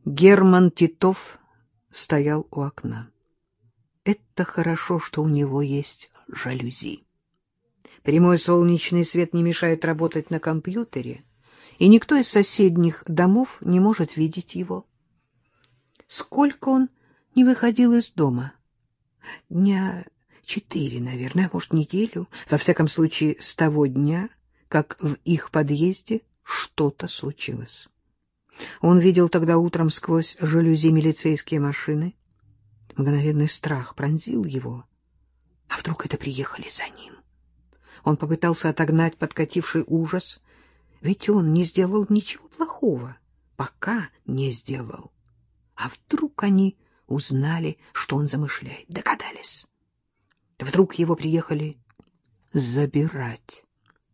Герман Титов стоял у окна. Это хорошо, что у него есть жалюзи. Прямой солнечный свет не мешает работать на компьютере, и никто из соседних домов не может видеть его. Сколько он не выходил из дома? Дня 4, наверное, может, неделю. Во всяком случае, с того дня, как в их подъезде что-то случилось. Он видел тогда утром сквозь жалюзи милицейские машины. Мгновенный страх пронзил его. А вдруг это приехали за ним? Он попытался отогнать подкативший ужас, ведь он не сделал ничего плохого, пока не сделал. А вдруг они узнали, что он замышляет, догадались? Вдруг его приехали забирать?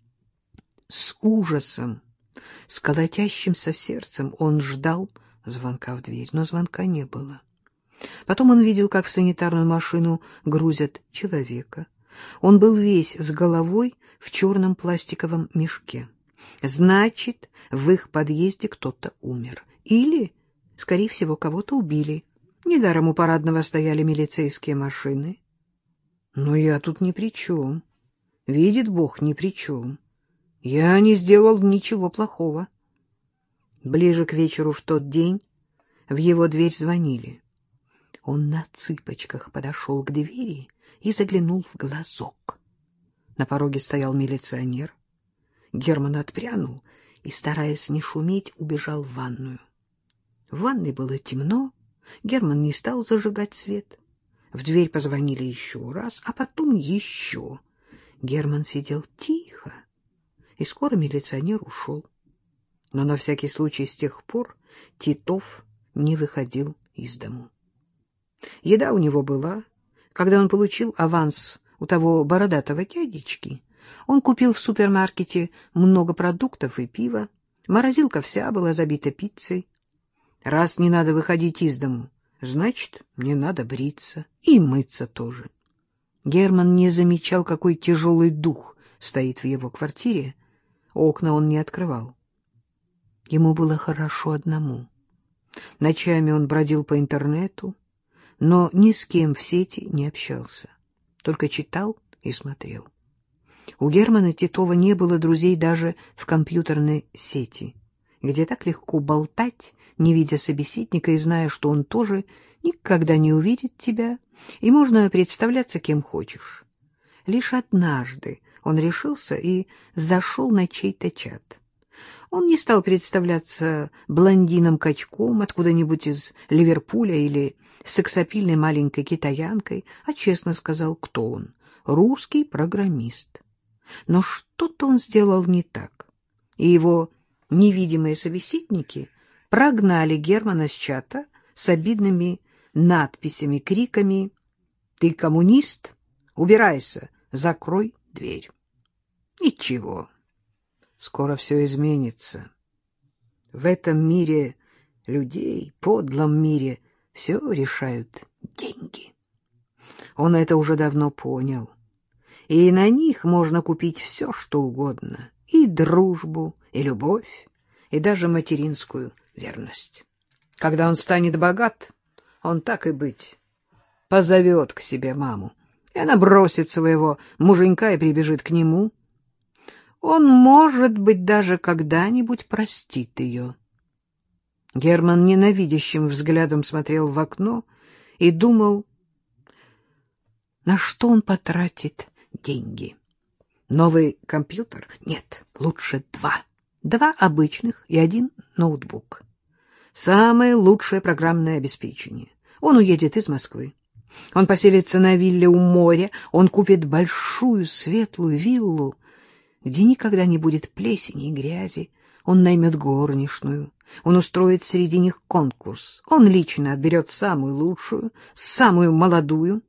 С ужасом, с колотящимся сердцем он ждал звонка в дверь, но звонка не было. Потом он видел, как в санитарную машину грузят человека. Он был весь с головой в черном пластиковом мешке. Значит, в их подъезде кто-то умер. Или, скорее всего, кого-то убили. Недаром у парадного стояли милицейские машины. Но я тут ни при чем. Видит Бог, ни при чем. Я не сделал ничего плохого. Ближе к вечеру в тот день в его дверь звонили. Он на цыпочках подошел к двери и заглянул в глазок. На пороге стоял милиционер. Герман отпрянул и, стараясь не шуметь, убежал в ванную. В ванной было темно, Герман не стал зажигать свет. В дверь позвонили еще раз, а потом еще. Герман сидел тихо, и скоро милиционер ушел. Но на всякий случай с тех пор Титов не выходил из дому. Еда у него была. Когда он получил аванс у того бородатого дядечки, он купил в супермаркете много продуктов и пива. Морозилка вся была забита пиццей. Раз не надо выходить из дому, значит, не надо бриться и мыться тоже. Герман не замечал, какой тяжелый дух стоит в его квартире. Окна он не открывал. Ему было хорошо одному. Ночами он бродил по интернету, но ни с кем в сети не общался, только читал и смотрел. У Германа Титова не было друзей даже в компьютерной сети, где так легко болтать, не видя собеседника и зная, что он тоже никогда не увидит тебя, и можно представляться кем хочешь. Лишь однажды он решился и зашел на чей-то чат. Он не стал представляться блондином-качком откуда-нибудь из Ливерпуля или сексапильной маленькой китаянкой, а честно сказал, кто он — русский программист. Но что-то он сделал не так, и его невидимые собеседники прогнали Германа с чата с обидными надписями, криками: «Ты коммунист? Убирайся, закрой дверь». Ничего. Скоро все изменится. В этом мире людей, подлом мире, все решают деньги. Он это уже давно понял. И на них можно купить все, что угодно. И дружбу, и любовь, и даже материнскую верность. Когда он станет богат, он, так и быть, позовет к себе маму. И она бросит своего муженька и прибежит к нему. Он, может быть, даже когда-нибудь простит ее. Герман ненавидящим взглядом смотрел в окно и думал, на что он потратит деньги. Новый компьютер? Нет, лучше два. Два обычных и один ноутбук. Самое лучшее программное обеспечение. Он уедет из Москвы. Он поселится на вилле у моря. Он купит большую светлую виллу, где никогда не будет плесени и грязи. Он наймет горничную. Он устроит среди них конкурс. Он лично отберет самую лучшую, самую молодую.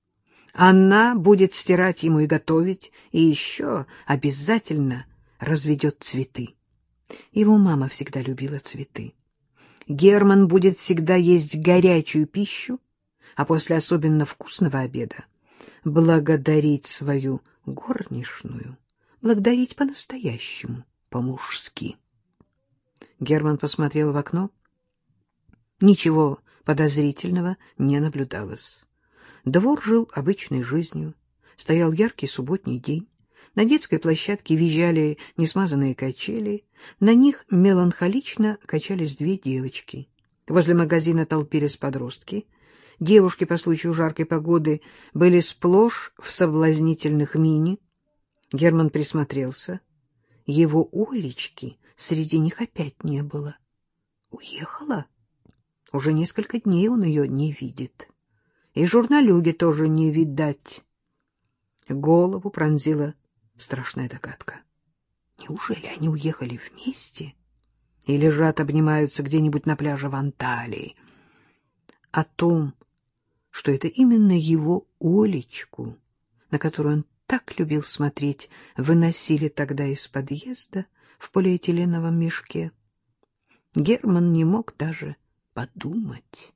Она будет стирать ему и готовить, и еще обязательно разведет цветы. Его мама всегда любила цветы. Герман будет всегда есть горячую пищу, а после особенно вкусного обеда благодарить свою горничную, благодарить по-настоящему, по-мужски. Герман посмотрел в окно. Ничего подозрительного не наблюдалось. Двор жил обычной жизнью. Стоял яркий субботний день. На детской площадке визжали несмазанные качели. На них меланхолично качались две девочки. Возле магазина толпились подростки. Девушки по случаю жаркой погоды были сплошь в соблазнительных мини. Герман присмотрелся. Его Олечки среди них опять не было. Уехала? Уже несколько дней он ее не видит. И журналюги тоже не видать. Голову пронзила страшная догадка. Неужели они уехали вместе и лежат, обнимаются где-нибудь на пляже в Анталии? О том, что это именно его Олечку, на которую он так любил смотреть, выносили тогда из подъезда в полиэтиленовом мешке, Герман не мог даже подумать.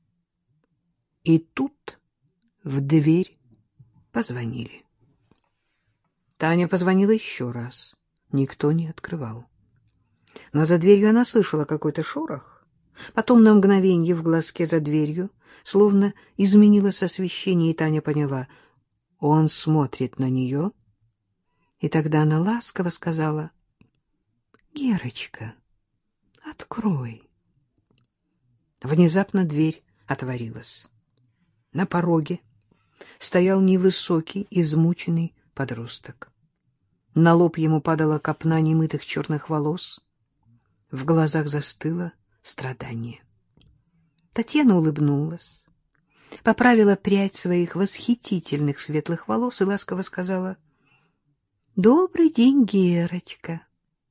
И тут в дверь позвонили. Таня позвонила еще раз. Никто не открывал. Но за дверью она слышала какой-то шорох. Потом на мгновенье в глазке за дверью словно изменилось освещение, и Таня поняла — он смотрит на нее. И тогда она ласково сказала: «Герочка, открой». Внезапно дверь отворилась. На пороге стоял невысокий, измученный подросток. На лоб ему падала копна немытых черных волос. В глазах застыло страдание. Татьяна улыбнулась, поправила прядь своих восхитительных светлых волос и ласково сказала: «Добрый день, Герочка.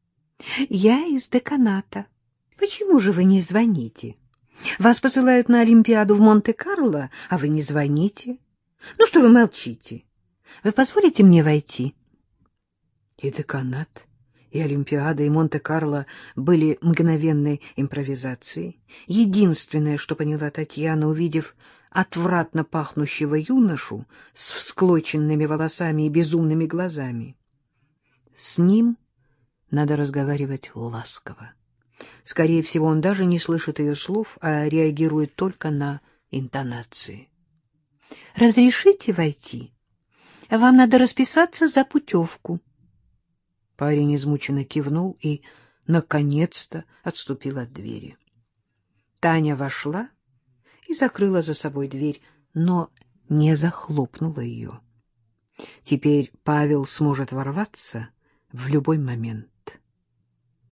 Я из деканата. Почему же вы не звоните? Вас посылают на Олимпиаду в Монте-Карло, а вы не звоните. Ну что вы молчите? Вы позволите мне войти?» И деканат, и Олимпиада, и Монте-Карло были мгновенной импровизацией. Единственное, что поняла Татьяна, увидев отвратно пахнущего юношу с всклоченными волосами и безумными глазами: с ним надо разговаривать ласково. Скорее всего, он даже не слышит ее слов, а реагирует только на интонации. «Разрешите войти? Вам надо расписаться за путевку». Парень измученно кивнул и, наконец-то, отступил от двери. Таня вошла и закрыла за собой дверь, но не захлопнула ее. Теперь Павел сможет ворваться в любой момент.